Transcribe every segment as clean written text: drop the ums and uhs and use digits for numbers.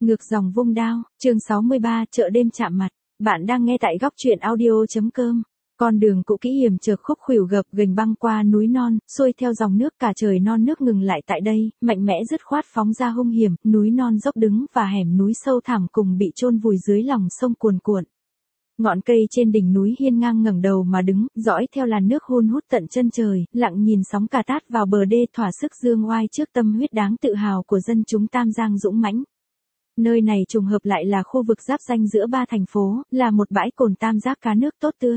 Ngược dòng vung đao, chương 63, chợ đêm chạm mặt. Bạn đang nghe tại góc truyện audio.com. Con đường cũ kỹ hiểm trở khúc khuỷu gập ghềnh băng qua núi non, xuôi theo dòng nước, cả trời non nước ngừng lại tại đây, mạnh mẽ dứt khoát phóng ra hung hiểm, núi non dốc đứng và hẻm núi sâu thẳm cùng bị chôn vùi dưới lòng sông cuồn cuộn. Ngọn cây trên đỉnh núi hiên ngang ngẩng đầu mà đứng, dõi theo làn nước hun hút tận chân trời, lặng nhìn sóng cả tát vào bờ đê, thỏa sức dương oai trước tâm huyết đáng tự hào của dân chúng Tam Giang dũng mãnh. Nơi này trùng hợp lại là khu vực giáp ranh giữa ba thành phố, là một bãi cồn tam giác cá nước tốt tươi.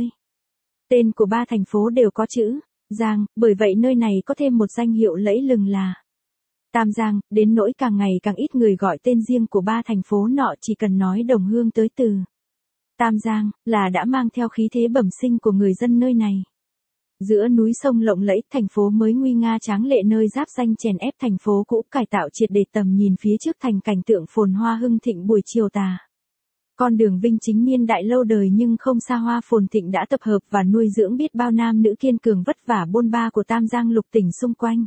Tên của ba thành phố đều có chữ Giang, bởi vậy nơi này có thêm một danh hiệu lẫy lừng là Tam Giang, đến nỗi càng ngày càng ít người gọi tên riêng của ba thành phố nọ, chỉ cần nói đồng hương tới từ Tam Giang, là đã mang theo khí thế bẩm sinh của người dân nơi này. Giữa núi sông lộng lẫy, thành phố mới nguy nga tráng lệ nơi giáp ranh chèn ép thành phố cũ, cải tạo triệt để, tầm nhìn phía trước thành cảnh tượng phồn hoa hưng thịnh buổi chiều tà. Con đường Vinh Chính niên đại lâu đời nhưng không xa hoa phồn thịnh đã tập hợp và nuôi dưỡng biết bao nam nữ kiên cường vất vả bôn ba của Tam Giang lục tỉnh xung quanh.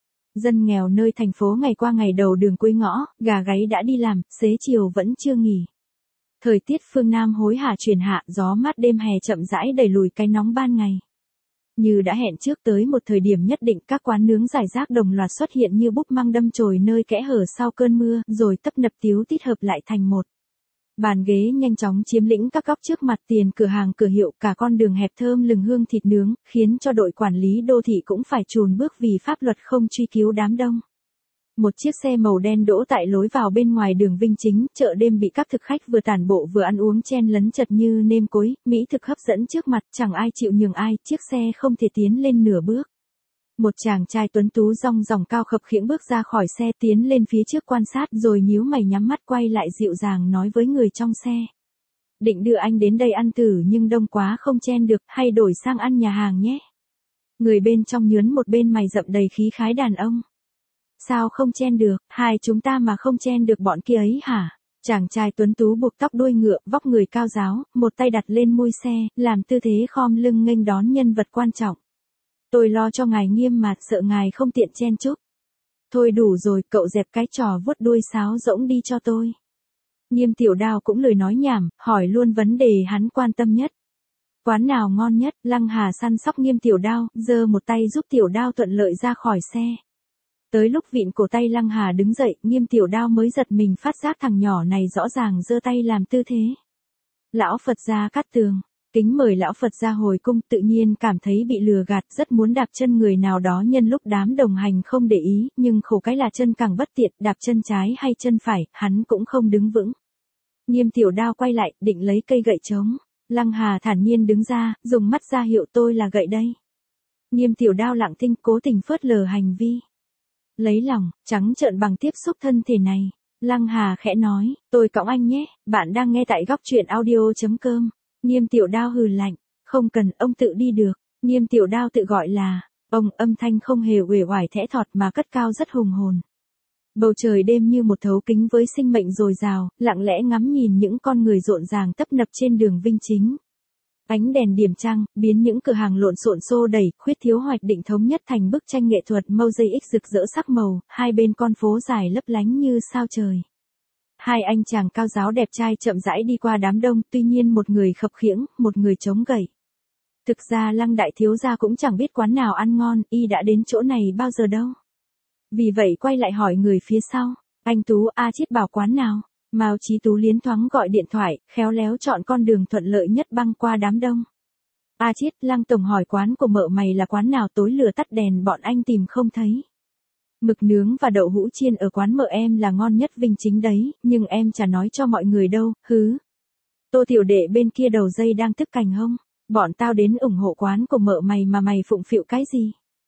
Dân nghèo nơi thành phố ngày qua ngày đầu đường cuối ngõ, gà gáy đã đi làm, xế chiều vẫn chưa nghỉ. Thời tiết phương Nam hối hả chuyển hạ, gió mát đêm hè chậm rãi đẩy lùi cái nóng ban ngày. Như đã hẹn trước, tới một thời điểm nhất định, các quán nướng rải rác đồng loạt xuất hiện như búp măng đâm chồi nơi kẽ hở sau cơn mưa, rồi tấp nập tíu tít hợp lại thành một. Bàn ghế nhanh chóng chiếm lĩnh các góc trước mặt tiền cửa hàng cửa hiệu, cả con đường hẹp thơm lừng hương thịt nướng, khiến cho đội quản lý đô thị cũng phải chùn bước vì pháp luật không truy cứu đám đông. Một chiếc xe màu đen đỗ tại lối vào bên ngoài đường Vinh Chính, chợ đêm bị các thực khách vừa tản bộ vừa ăn uống chen lấn chật như nêm cối, mỹ thực hấp dẫn trước mặt, chẳng ai chịu nhường ai, chiếc xe không thể tiến lên nửa bước. Một chàng trai tuấn tú rong ròng cao khập khiễng bước ra khỏi xe, tiến lên phía trước quan sát, rồi nhíu mày nhắm mắt quay lại dịu dàng nói với người trong xe. Định đưa anh đến đây ăn thử nhưng đông quá không chen được, hay đổi sang ăn nhà hàng nhé. Người bên trong nhớn một bên mày rậm đầy khí khái đàn ông. Sao không chen được, hai chúng ta mà không chen được bọn kia ấy hả? Chàng trai tuấn tú buộc tóc đuôi ngựa, vóc người cao ráo, một tay đặt lên mui xe, làm tư thế khom lưng nghênh đón nhân vật quan trọng. Tôi lo cho ngài Nghiêm mà, sợ ngài không tiện chen chúc. Thôi đủ rồi, cậu dẹp cái trò vuốt đuôi sáo rỗng đi cho tôi. Nghiêm Tiểu Đao cũng lười nói nhảm, hỏi luôn vấn đề hắn quan tâm nhất. Quán nào ngon nhất? Lăng Hà săn sóc Nghiêm Tiểu Đao, giơ một tay giúp Tiểu Đao thuận lợi ra khỏi xe. Tới lúc vịn cổ tay Lăng Hà đứng dậy, Nghiêm Tiểu Đao mới giật mình phát giác thằng nhỏ này rõ ràng giơ tay làm tư thế. Lão Phật gia Cát Tường, kính mời lão Phật gia hồi cung, tự nhiên cảm thấy bị lừa gạt, rất muốn đạp chân người nào đó nhân lúc đám đồng hành không để ý, nhưng khổ cái là chân càng bất tiện, đạp chân trái hay chân phải, hắn cũng không đứng vững. Nghiêm Tiểu Đao quay lại, định lấy cây gậy trống. Lăng Hà thản nhiên đứng ra, dùng mắt ra hiệu tôi là gậy đây. Nghiêm Tiểu Đao lặng thinh, cố tình phớt lờ hành vi lấy lòng, trắng trợn bằng tiếp xúc thân thể này. Lăng Hà khẽ nói, tôi cõng anh nhé, bạn đang nghe tại góc truyện audio.com. Nghiêm Tiểu Đao hừ lạnh, không cần, ông tự đi được. Nghiêm Tiểu Đao tự gọi là ông, âm thanh không hề uể oải thẽ thọt mà cất cao rất hùng hồn. Bầu trời đêm như một thấu kính với sinh mệnh dồi dào, lặng lẽ ngắm nhìn những con người rộn ràng tấp nập trên đường Vinh Chính. Ánh đèn điểm trăng, biến những cửa hàng lộn xộn xô đẩy, khuyết thiếu hoạch định thống nhất thành bức tranh nghệ thuật mosaic rực rỡ sắc màu, hai bên con phố dài lấp lánh như sao trời. Hai anh chàng cao ráo đẹp trai chậm rãi đi qua đám đông, tuy nhiên một người khập khiễng, một người chống gậy. Thực ra Lăng đại thiếu gia cũng chẳng biết quán nào ăn ngon, y đã đến chỗ này bao giờ đâu. Vì vậy quay lại hỏi người phía sau, anh Tú, A Chiết bảo quán nào? Mao Chí Tú liến thoáng gọi điện thoại, khéo léo chọn con đường thuận lợi nhất băng qua đám đông. A Chiết, Lăng tổng hỏi quán của mợ mày là quán nào, tối lửa tắt đèn bọn anh tìm không thấy. Mực nướng và đậu hũ chiên ở quán mợ em là ngon nhất Vinh Chính đấy, nhưng em chả nói cho mọi người đâu, hứ. Tô tiểu đệ bên kia đầu dây đang tức cành hông, bọn tao đến ủng hộ quán của mợ mày mà mày phụng phịu cái gì?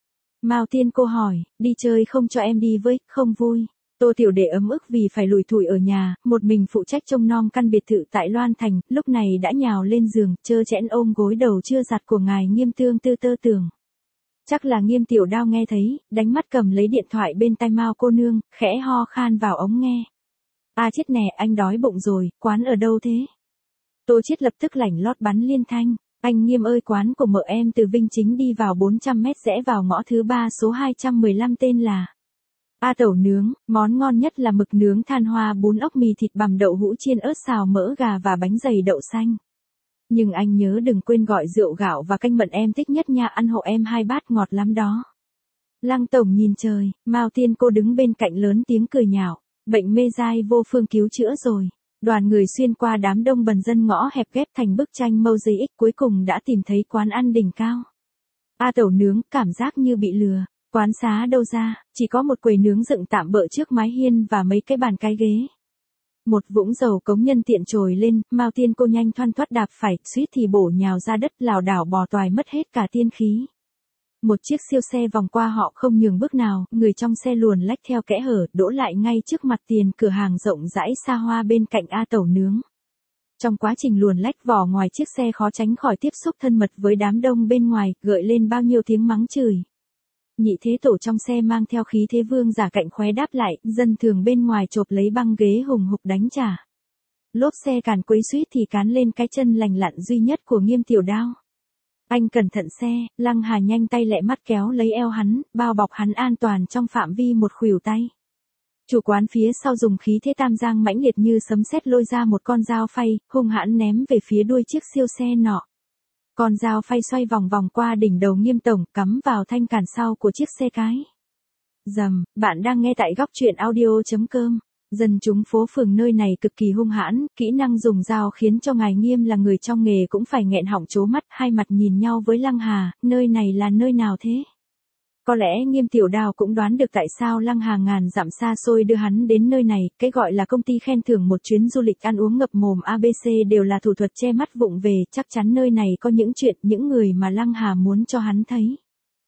Mao Tiên cô hỏi, đi chơi không cho em đi với, không vui. Tô tiểu đệ ấm ức vì phải lủi thủi ở nhà, một mình phụ trách trông nom căn biệt thự tại Loan Thành, lúc này đã nhào lên giường, trơ trẽn ôm gối đầu chưa giặt của ngài Nghiêm Tương Tư tơ tưởng. Chắc là Nghiêm Tiểu Đao nghe thấy, đánh mắt cầm lấy điện thoại bên tai Mao cô nương, khẽ ho khan vào ống nghe. A Chiết nè, anh đói bụng rồi, quán ở đâu thế? Tô Chiết lập tức lảnh lót bắn liên thanh. Anh Nghiêm ơi, quán của mợ em từ Vinh Chính đi vào 400 mét rẽ vào ngõ thứ 3 số 215 tên là A tẩu nướng, món ngon nhất là mực nướng than hoa, bún ốc, mì thịt bằm, đậu hũ chiên, ớt xào, mỡ gà và bánh dày đậu xanh. Nhưng anh nhớ đừng quên gọi rượu gạo và canh mận, em thích nhất nha, ăn hộ em 2 bát ngọt lắm đó. Lăng tổng nhìn trời, Mao Tiên cô đứng bên cạnh lớn tiếng cười nhạo, bệnh mê dai vô phương cứu chữa rồi. Đoàn người xuyên qua đám đông bần dân, ngõ hẹp ghép thành bức tranh mosaic, cuối cùng đã tìm thấy quán ăn đỉnh cao. A tẩu nướng, cảm giác như bị lừa. Quán xá đâu ra, chỉ có một quầy nướng dựng tạm bợ trước mái hiên và mấy cái bàn cái ghế. Một vũng dầu cống nhân tiện trồi lên, Mao Tiên cô nhanh thoăn thoắt đạp phải, suýt thì bổ nhào ra đất, lảo đảo bò toài mất hết cả tiên khí. Một chiếc siêu xe vòng qua họ không nhường bước nào, người trong xe luồn lách theo kẽ hở, đỗ lại ngay trước mặt tiền cửa hàng rộng rãi xa hoa bên cạnh A tẩu nướng. Trong quá trình luồn lách, vỏ ngoài chiếc xe khó tránh khỏi tiếp xúc thân mật với đám đông bên ngoài, gợi lên bao nhiêu tiếng mắng chửi. Nhị thế tổ trong xe mang theo khí thế vương giả cạnh khóe đáp lại, dân thường bên ngoài chộp lấy băng ghế hùng hục đánh trả. Lốp xe càn quấy suýt thì cán lên cái chân lành lặn duy nhất của Nghiêm Tiểu Đao. Anh cẩn thận xe, Lăng Hà nhanh tay lẹ mắt kéo lấy eo hắn, bao bọc hắn an toàn trong phạm vi một khuỷu tay. Chủ quán phía sau dùng khí thế tam giang mãnh liệt như sấm sét lôi ra một con dao phay, hung hãn ném về phía đuôi chiếc siêu xe nọ. Con dao phay xoay vòng vòng qua đỉnh đầu Nghiêm tổng, cắm vào thanh cản sau của chiếc xe cái. Rầm, bạn đang nghe tại góc truyện audio.com. Dân chúng phố phường nơi này cực kỳ hung hãn, kỹ năng dùng dao khiến cho ngài Nghiêm là người trong nghề cũng phải nghẹn họng trố mắt, hai mặt nhìn nhau với Lăng Hà, nơi này là nơi nào thế? Có lẽ Nghiêm Tiểu Đao cũng đoán được tại sao Lăng Hà ngàn dặm xa xôi đưa hắn đến nơi này, cái gọi là công ty khen thưởng một chuyến du lịch ăn uống ngập mồm ABC đều là thủ thuật che mắt vụng về, chắc chắn nơi này có những chuyện, những người mà Lăng Hà muốn cho hắn thấy.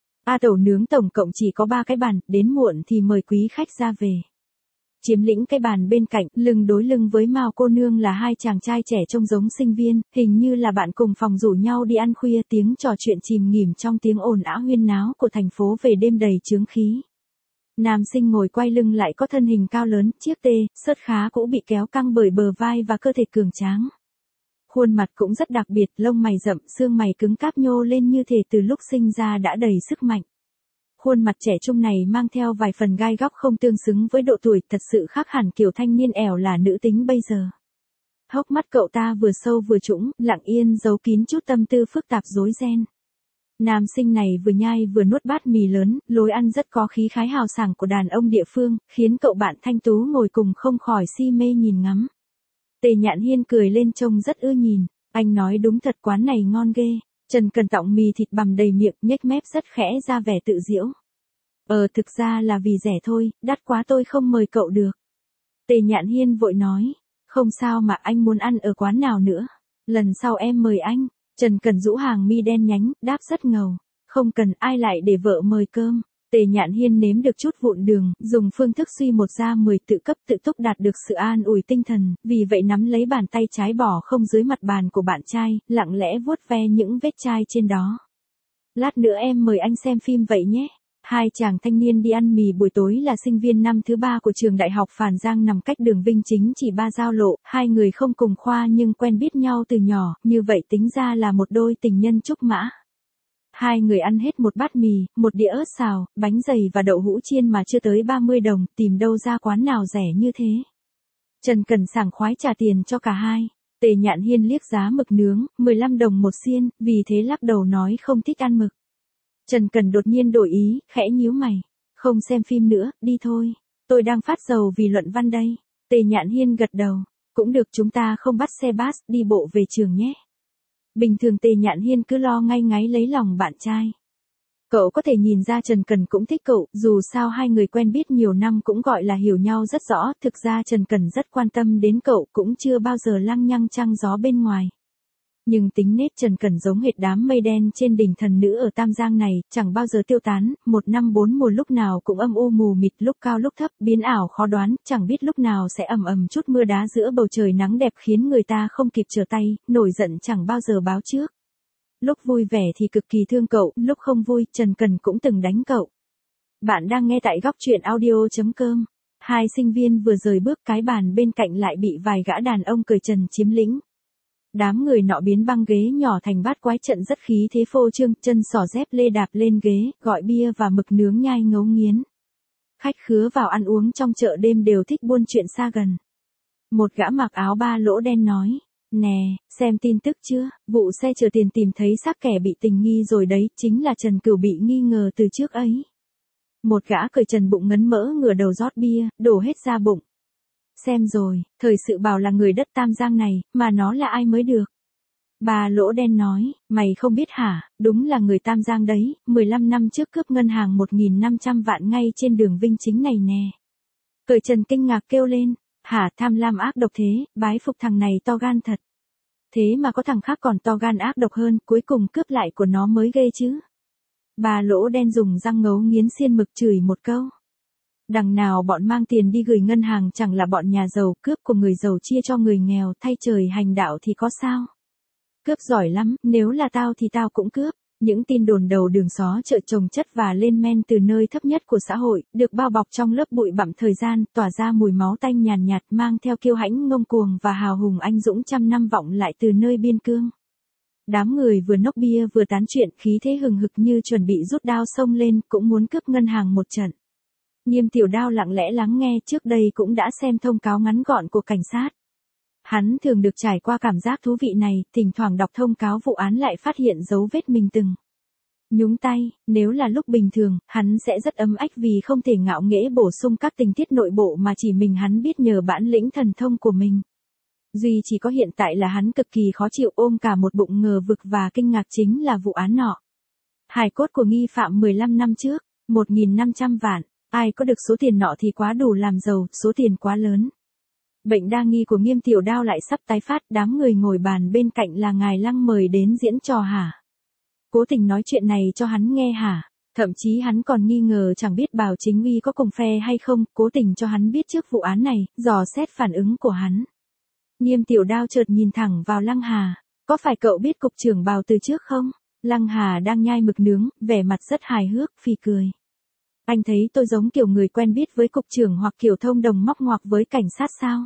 A tẩu nướng tổng cộng chỉ có 3 cái bàn, đến muộn thì mời quý khách ra về. Chiếm lĩnh cái bàn bên cạnh, lưng đối lưng với Mao cô nương là 2 chàng trai trẻ trông giống sinh viên, hình như là bạn cùng phòng rủ nhau đi ăn khuya, tiếng trò chuyện chìm nghỉm trong tiếng ồn ào huyên náo của thành phố về đêm đầy chướng khí. Nam sinh ngồi quay lưng lại có thân hình cao lớn, chiếc sớt khá cũ bị kéo căng bởi bờ vai và cơ thể cường tráng. Khuôn mặt cũng rất đặc biệt, lông mày rậm, xương mày cứng cáp nhô lên như thể từ lúc sinh ra đã đầy sức mạnh. Khuôn mặt trẻ trung này mang theo vài phần gai góc không tương xứng với độ tuổi, thật sự khác hẳn kiểu thanh niên ẻo là nữ tính bây giờ. Hốc mắt cậu ta vừa sâu vừa trũng, lặng yên giấu kín chút tâm tư phức tạp rối ren. Nam sinh này vừa nhai vừa nuốt bát mì lớn, lối ăn rất có khí khái hào sảng của đàn ông địa phương, khiến cậu bạn thanh tú ngồi cùng không khỏi si mê nhìn ngắm. Tề Nhạn Hiên cười lên trông rất ưa nhìn, anh nói đúng thật, quán này ngon ghê. Trần Cần tọng mì thịt bằm đầy miệng, nhếch mép rất khẽ ra vẻ tự giễu. Thực ra là vì rẻ thôi, đắt quá tôi không mời cậu được. Tề Nhạn Hiên vội nói, không sao mà, anh muốn ăn ở quán nào nữa? Lần sau em mời anh. Trần Cần rũ hàng mi đen nhánh, đáp rất ngầu. Không cần, ai lại để vợ mời cơm. Tề Nhạn Hiên nếm được chút vụn đường, dùng phương thức suy 1 ra 10 tự cấp tự túc đạt được sự an ủi tinh thần, vì vậy nắm lấy bàn tay trái bỏ không dưới mặt bàn của bạn trai, lặng lẽ vuốt ve những vết chai trên đó. Lát nữa em mời anh xem phim vậy nhé. 2 chàng thanh niên đi ăn mì buổi tối là sinh viên năm thứ 3 của trường đại học Phàn Giang nằm cách đường Vinh Chính chỉ 3 giao lộ, 2 người không cùng khoa nhưng quen biết nhau từ nhỏ, như vậy tính ra là một đôi tình nhân trúc mã. 2 người ăn hết một bát mì, một đĩa ớt xào, bánh dày và đậu hũ chiên mà chưa tới 30 đồng, tìm đâu ra quán nào rẻ như thế. Trần Cần sảng khoái trả tiền cho cả hai. Tề Nhạn Hiên liếc giá mực nướng, 15 đồng một xiên, vì thế lắc đầu nói không thích ăn mực. Trần Cần đột nhiên đổi ý, khẽ nhíu mày. Không xem phim nữa, đi thôi. Tôi đang phát dầu vì luận văn đây. Tề Nhạn Hiên gật đầu. Cũng được, chúng ta không bắt xe bus, đi bộ về trường nhé. Bình thường Tề Nhạn Hiên cứ lo ngay ngáy lấy lòng bạn trai. Cậu có thể nhìn ra Trần Cần cũng thích cậu, dù sao 2 người quen biết nhiều năm cũng gọi là hiểu nhau rất rõ, thực ra Trần Cần rất quan tâm đến cậu, cũng chưa bao giờ lăng nhăng trăng gió bên ngoài. Nhưng tính nết Trần Cần giống hệt đám mây đen trên đỉnh thần nữ ở Tam Giang này, chẳng bao giờ tiêu tán, 1 năm 4 mùa lúc nào cũng âm u mù mịt, lúc cao lúc thấp, biến ảo khó đoán, chẳng biết lúc nào sẽ ầm chút mưa đá giữa bầu trời nắng đẹp khiến người ta không kịp trở tay, nổi giận chẳng bao giờ báo trước. Lúc vui vẻ thì cực kỳ thương cậu, lúc không vui, Trần Cần cũng từng đánh cậu. Bạn đang nghe tại góc truyện audio.com. 2 sinh viên vừa rời bước, cái bàn bên cạnh lại bị vài gã đàn ông cởi trần chiếm lĩnh. Đám người nọ biến băng ghế nhỏ thành bát quái trận rất khí thế phô trương, chân xỏ dép lê đạp lên ghế, gọi bia và mực nướng nhai ngấu nghiến. Khách khứa vào ăn uống trong chợ đêm đều thích buôn chuyện xa gần. Một gã mặc áo ba lỗ đen nói, nè, xem tin tức chưa, vụ xe chở tiền tìm thấy xác kẻ bị tình nghi rồi đấy, chính là Trần Cửu bị nghi ngờ từ trước ấy. Một gã cởi trần bụng ngấn mỡ ngửa đầu rót bia, đổ hết ra bụng. Xem rồi, thời sự bảo là người đất Tam Giang này, mà nó là ai mới được. Bà lỗ đen nói, mày không biết hả, đúng là người Tam Giang đấy, 15 năm trước cướp ngân hàng 1.500 vạn ngay trên đường Vinh Chính này nè. Cởi trần kinh ngạc kêu lên, hả, tham lam ác độc thế, bái phục thằng này to gan thật. Thế mà có thằng khác còn to gan ác độc hơn, cuối cùng cướp lại của nó mới ghê chứ. Bà lỗ đen dùng răng ngấu nghiến xiên mực chửi một câu. Đằng nào bọn mang tiền đi gửi ngân hàng chẳng là bọn nhà giàu, cướp của người giàu chia cho người nghèo, thay trời hành đạo thì có sao. Cướp giỏi lắm, nếu là tao thì tao cũng cướp. Những tin đồn đầu đường xó chợ chồng chất và lên men từ nơi thấp nhất của xã hội, được bao bọc trong lớp bụi bặm thời gian, tỏa ra mùi máu tanh nhàn nhạt mang theo kiêu hãnh ngông cuồng và hào hùng anh dũng trăm năm vọng lại từ nơi biên cương. Đám người vừa nốc bia vừa tán chuyện, khí thế hừng hực như chuẩn bị rút đao xông lên, cũng muốn cướp ngân hàng một trận. Nghiêm Tiểu Đao lặng lẽ lắng nghe, trước đây cũng đã xem thông cáo ngắn gọn của cảnh sát. Hắn thường được trải qua cảm giác thú vị này, thỉnh thoảng đọc thông cáo vụ án lại phát hiện dấu vết mình từng nhúng tay. Nếu là lúc bình thường, hắn sẽ rất ấm ách vì không thể ngạo nghễ bổ sung các tình tiết nội bộ mà chỉ mình hắn biết nhờ bản lĩnh thần thông của mình. Duy chỉ có hiện tại là hắn cực kỳ khó chịu, ôm cả một bụng ngờ vực và kinh ngạc chính là vụ án nọ. Hài cốt của nghi phạm 15 năm trước, 1.500 vạn, ai có được số tiền nọ thì quá đủ làm giàu, số tiền quá lớn. Bệnh đa nghi của Nghiêm Tiểu Đao lại sắp tái phát, đám người ngồi bàn bên cạnh là ngài Lăng mời đến diễn trò hả? Cố tình nói chuyện này cho hắn nghe hả? Thậm chí hắn còn nghi ngờ chẳng biết Bào Chính Uy có cùng phe hay không, cố tình cho hắn biết trước vụ án này, dò xét phản ứng của hắn. Nghiêm Tiểu Đao chợt nhìn thẳng vào Lăng Hà, có phải cậu biết cục trưởng Bào từ trước không? Lăng Hà đang nhai mực nướng, vẻ mặt rất hài hước, phì cười. Anh thấy tôi giống kiểu người quen biết với cục trưởng hoặc kiểu thông đồng móc ngoặc với cảnh sát sao?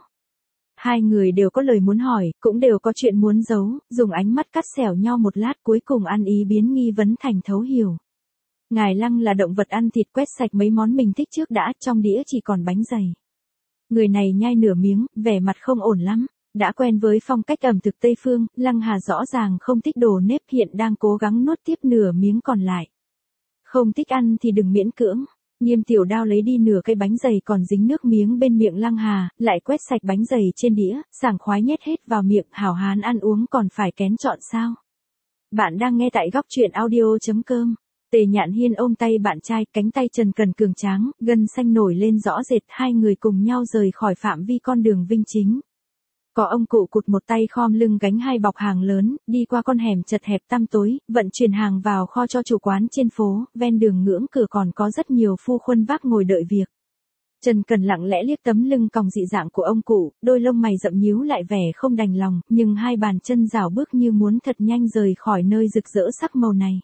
Hai người đều có lời muốn hỏi, cũng đều có chuyện muốn giấu, dùng ánh mắt cắt xẻo nhau một lát cuối cùng ăn ý biến nghi vấn thành thấu hiểu. Ngài Lăng là động vật ăn thịt, quét sạch mấy món mình thích trước đã, trong đĩa chỉ còn bánh dày. Người này nhai nửa miếng, vẻ mặt không ổn lắm. Đã quen với phong cách ẩm thực Tây Phương, Lăng Hà rõ ràng không thích đồ nếp, hiện đang cố gắng nuốt tiếp nửa miếng còn lại. Không thích ăn thì đừng miễn cưỡng. Nghiêm Tiểu Đao lấy đi nửa cây bánh dày còn dính nước miếng bên miệng Lăng Hà, lại quét sạch bánh dày trên đĩa, sảng khoái nhét hết vào miệng, hảo hán ăn uống còn phải kén chọn sao. Bạn đang nghe tại góc truyện audio.com. Tề Nhạn Hiên ôm tay bạn trai, cánh tay Trần Cần cường tráng, gân xanh nổi lên rõ rệt, hai người cùng nhau rời khỏi phạm vi con đường Vinh Chính. Có ông cụ cụt một tay khom lưng gánh hai bọc hàng lớn, đi qua con hẻm chật hẹp tăm tối, vận chuyển hàng vào kho cho chủ quán trên phố, ven đường ngưỡng cửa còn có rất nhiều phu khuân vác ngồi đợi việc. Trần Cần lặng lẽ liếc tấm lưng còng dị dạng của ông cụ, đôi lông mày rậm nhíu lại vẻ không đành lòng, nhưng hai bàn chân rảo bước như muốn thật nhanh rời khỏi nơi rực rỡ sắc màu này.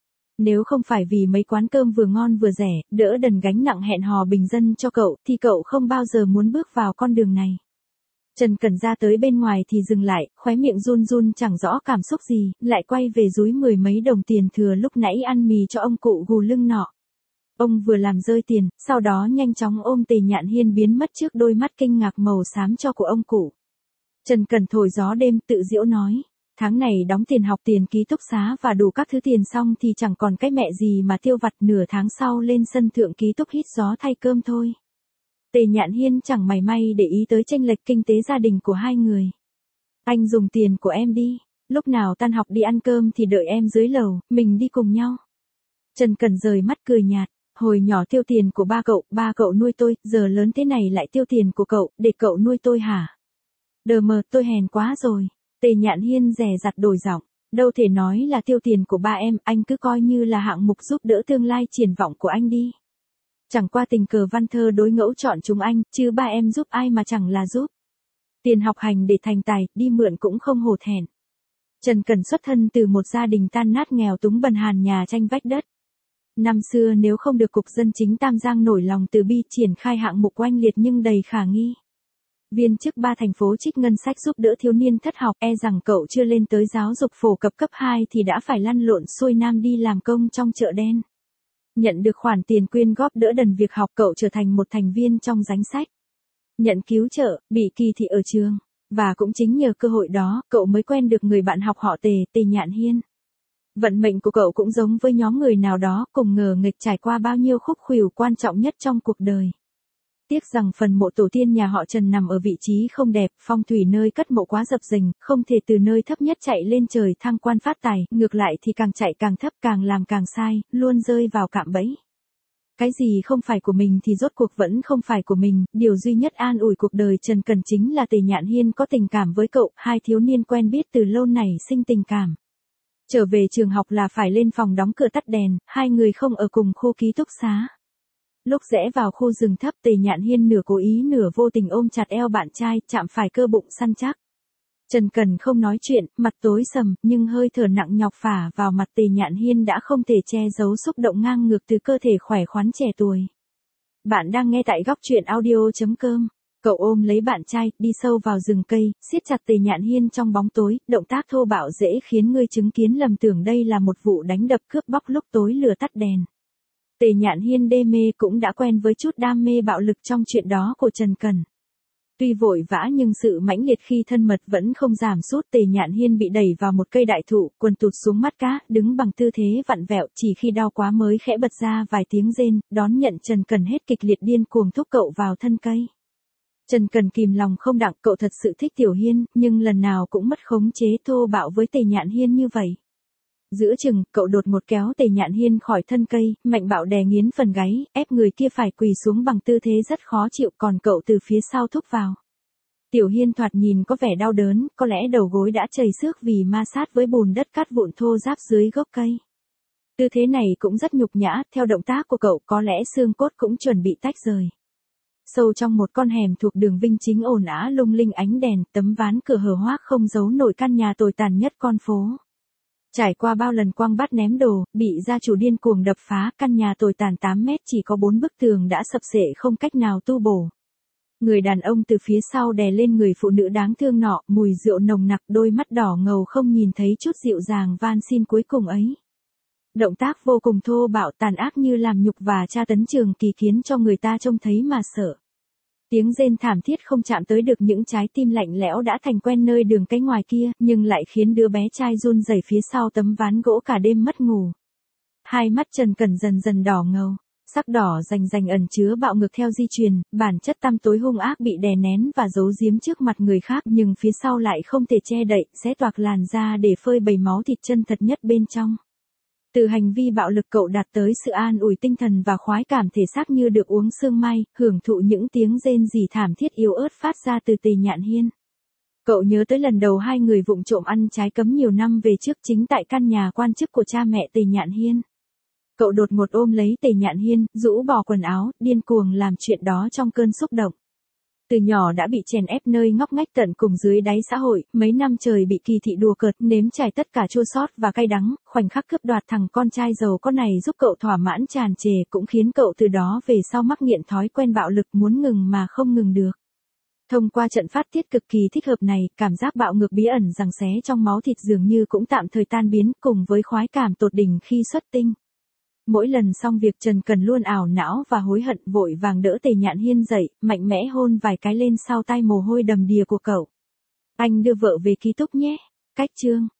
Nếu không phải vì mấy quán cơm vừa ngon vừa rẻ, đỡ đần gánh nặng hẹn hò bình dân cho cậu, thì cậu không bao giờ muốn bước vào con đường này. Trần Cần ra tới bên ngoài thì dừng lại, khóe miệng run run chẳng rõ cảm xúc gì, lại quay về dúi 10 mấy đồng tiền thừa lúc nãy ăn mì cho ông cụ gù lưng nọ. Ông vừa làm rơi tiền, sau đó nhanh chóng ôm Tề Nhạn Hiên biến mất trước đôi mắt kinh ngạc màu xám cho của ông cụ. Trần Cần thổi gió đêm tự giễu nói, tháng này đóng tiền học, tiền ký túc xá và đủ các thứ tiền xong thì chẳng còn cái mẹ gì mà tiêu vặt, nửa tháng sau lên sân thượng ký túc hít gió thay cơm thôi. Tề Nhạn Hiên chẳng mảy may để ý tới chênh lệch kinh tế gia đình của hai người. Anh dùng tiền của em đi, lúc nào tan học đi ăn cơm thì đợi em dưới lầu, mình đi cùng nhau. Trần Cần rời mắt cười nhạt, hồi nhỏ tiêu tiền của ba cậu nuôi tôi, giờ lớn thế này lại tiêu tiền của cậu, để cậu nuôi tôi hả? Đờ mờ, tôi hèn quá rồi. Tề Nhạn Hiên dè dặt đổi giọng, đâu thể nói là tiêu tiền của ba em, anh cứ coi như là hạng mục giúp đỡ tương lai triển vọng của anh đi. Chẳng qua tình cờ văn thơ đối ngẫu chọn chúng anh, chứ ba em giúp ai mà chẳng là giúp. Tiền học hành để thành tài, đi mượn cũng không hổ thẹn. Trần Cần xuất thân từ một gia đình tan nát nghèo túng bần hàn nhà tranh vách đất. Năm xưa nếu không được Cục Dân chính Tam Giang nổi lòng từ bi triển khai hạng mục oanh liệt nhưng đầy khả nghi. Viên chức 3 thành phố trích ngân sách giúp đỡ thiếu niên thất học, e rằng cậu chưa lên tới giáo dục phổ cập cấp 2 thì đã phải lăn lộn xuôi nam đi làm công trong chợ đen. Nhận được khoản tiền quyên góp đỡ đần việc học, cậu trở thành một thành viên trong danh sách nhận cứu trợ, bị kỳ thị ở trường. Và cũng chính nhờ cơ hội đó, cậu mới quen được người bạn học họ Tề, Tề Nhạn Hiên. Vận mệnh của cậu cũng giống với nhóm người nào đó, cùng ngờ nghịch trải qua bao nhiêu khúc khuỷu quan trọng nhất trong cuộc đời. Tiếc rằng phần mộ tổ tiên nhà họ Trần nằm ở vị trí không đẹp, phong thủy nơi cất mộ quá dập dềnh, không thể từ nơi thấp nhất chạy lên trời thăng quan phát tài, ngược lại thì càng chạy càng thấp, càng làm càng sai, luôn rơi vào cạm bẫy. Cái gì không phải của mình thì rốt cuộc vẫn không phải của mình, điều duy nhất an ủi cuộc đời Trần Cần chính là Tề Nhạn Hiên có tình cảm với cậu, hai thiếu niên quen biết từ lâu nảy sinh tình cảm. Trở về trường học là phải lên phòng đóng cửa tắt đèn, hai người không ở cùng khu ký túc xá. Lúc rẽ vào khu rừng thấp, Tề Nhạn Hiên nửa cố ý nửa vô tình ôm chặt eo bạn trai, chạm phải cơ bụng săn chắc. Trần Cần không nói chuyện, mặt tối sầm, nhưng hơi thở nặng nhọc phả vào mặt Tề Nhạn Hiên đã không thể che giấu xúc động ngang ngược từ cơ thể khỏe khoắn trẻ tuổi. Bạn đang nghe tại góc truyện audio.com. Cậu ôm lấy bạn trai, đi sâu vào rừng cây, siết chặt Tề Nhạn Hiên trong bóng tối, động tác thô bạo dễ khiến người chứng kiến lầm tưởng đây là một vụ đánh đập cướp bóc lúc tối lửa tắt đèn. Tề Nhạn Hiên đê mê cũng đã quen với chút đam mê bạo lực trong chuyện đó của Trần Cần. Tuy vội vã nhưng sự mãnh liệt khi thân mật vẫn không giảm sút. Tề Nhạn Hiên bị đẩy vào một cây đại thụ, quần tụt xuống mắt cá, đứng bằng tư thế vặn vẹo, chỉ khi đau quá mới khẽ bật ra vài tiếng rên, đón nhận Trần Cần hết kịch liệt điên cuồng thúc cậu vào thân cây. Trần Cần kìm lòng không đặng, cậu thật sự thích Tiểu Hiên, nhưng lần nào cũng mất khống chế thô bạo với Tề Nhạn Hiên như vậy. Giữa chừng, cậu đột ngột kéo Tề Nhạn Hiên khỏi thân cây, mạnh bạo đè nghiến phần gáy, ép người kia phải quỳ xuống bằng tư thế rất khó chịu, còn cậu từ phía sau thúc vào. Tiểu Hiên thoạt nhìn có vẻ đau đớn, có lẽ đầu gối đã chảy xước vì ma sát với bùn đất cát vụn thô ráp dưới gốc cây. Tư thế này cũng rất nhục nhã, theo động tác của cậu có lẽ xương cốt cũng chuẩn bị tách rời. Sâu trong một con hẻm thuộc đường Vinh Chính ồn ào lung linh ánh đèn, tấm ván cửa hờ hoác không giấu nổi căn nhà tồi tàn nhất con phố. Trải qua bao lần quăng bát ném đồ, bị gia chủ điên cuồng đập phá, căn nhà tồi tàn 8 mét chỉ có 4 bức tường đã sập xệ không cách nào tu bổ. Người đàn ông từ phía sau đè lên người phụ nữ đáng thương nọ, mùi rượu nồng nặc, đôi mắt đỏ ngầu không nhìn thấy chút dịu dàng van xin cuối cùng ấy. Động tác vô cùng thô bạo tàn ác như làm nhục và tra tấn Trường Kỳ khiến cho người ta trông thấy mà sợ. Tiếng rên thảm thiết không chạm tới được những trái tim lạnh lẽo đã thành quen nơi đường cái ngoài kia, nhưng lại khiến đứa bé trai run rẩy phía sau tấm ván gỗ cả đêm mất ngủ. Hai mắt Trần Cần dần dần đỏ ngầu, sắc đỏ rành rành ẩn chứa bạo ngược theo di truyền, bản chất tăm tối hung ác bị đè nén và giấu giếm trước mặt người khác, nhưng phía sau lại không thể che đậy, xé toạc làn da để phơi bày máu thịt chân thật nhất bên trong. Từ hành vi bạo lực cậu đạt tới sự an ủi tinh thần và khoái cảm thể xác như được uống sương mai, hưởng thụ những tiếng rên rỉ thảm thiết yếu ớt phát ra từ Tề Nhạn Hiên. Cậu nhớ tới lần đầu hai người vụng trộm ăn trái cấm nhiều năm về trước chính tại căn nhà quan chức của cha mẹ Tề Nhạn Hiên. Cậu đột ngột ôm lấy Tề Nhạn Hiên, rũ bỏ quần áo, điên cuồng làm chuyện đó trong cơn xúc động. Từ nhỏ đã bị chèn ép nơi ngóc ngách tận cùng dưới đáy xã hội, mấy năm trời bị kỳ thị đùa cợt, nếm trải tất cả chua xót và cay đắng, khoảnh khắc cướp đoạt thằng con trai giàu có này giúp cậu thỏa mãn tràn trề, cũng khiến cậu từ đó về sau mắc nghiện thói quen bạo lực, muốn ngừng mà không ngừng được. Thông qua trận phát tiết cực kỳ thích hợp này, cảm giác bạo ngược bí ẩn giằng xé trong máu thịt dường như cũng tạm thời tan biến, cùng với khoái cảm tột đỉnh khi xuất tinh. Mỗi lần xong việc Trần Cần luôn ảo não và hối hận, vội vàng đỡ Tề Nhạn Hiên dậy, mạnh mẽ hôn vài cái lên sau tai mồ hôi đầm đìa của cậu. Anh đưa vợ về ký túc nhé. Cách chương.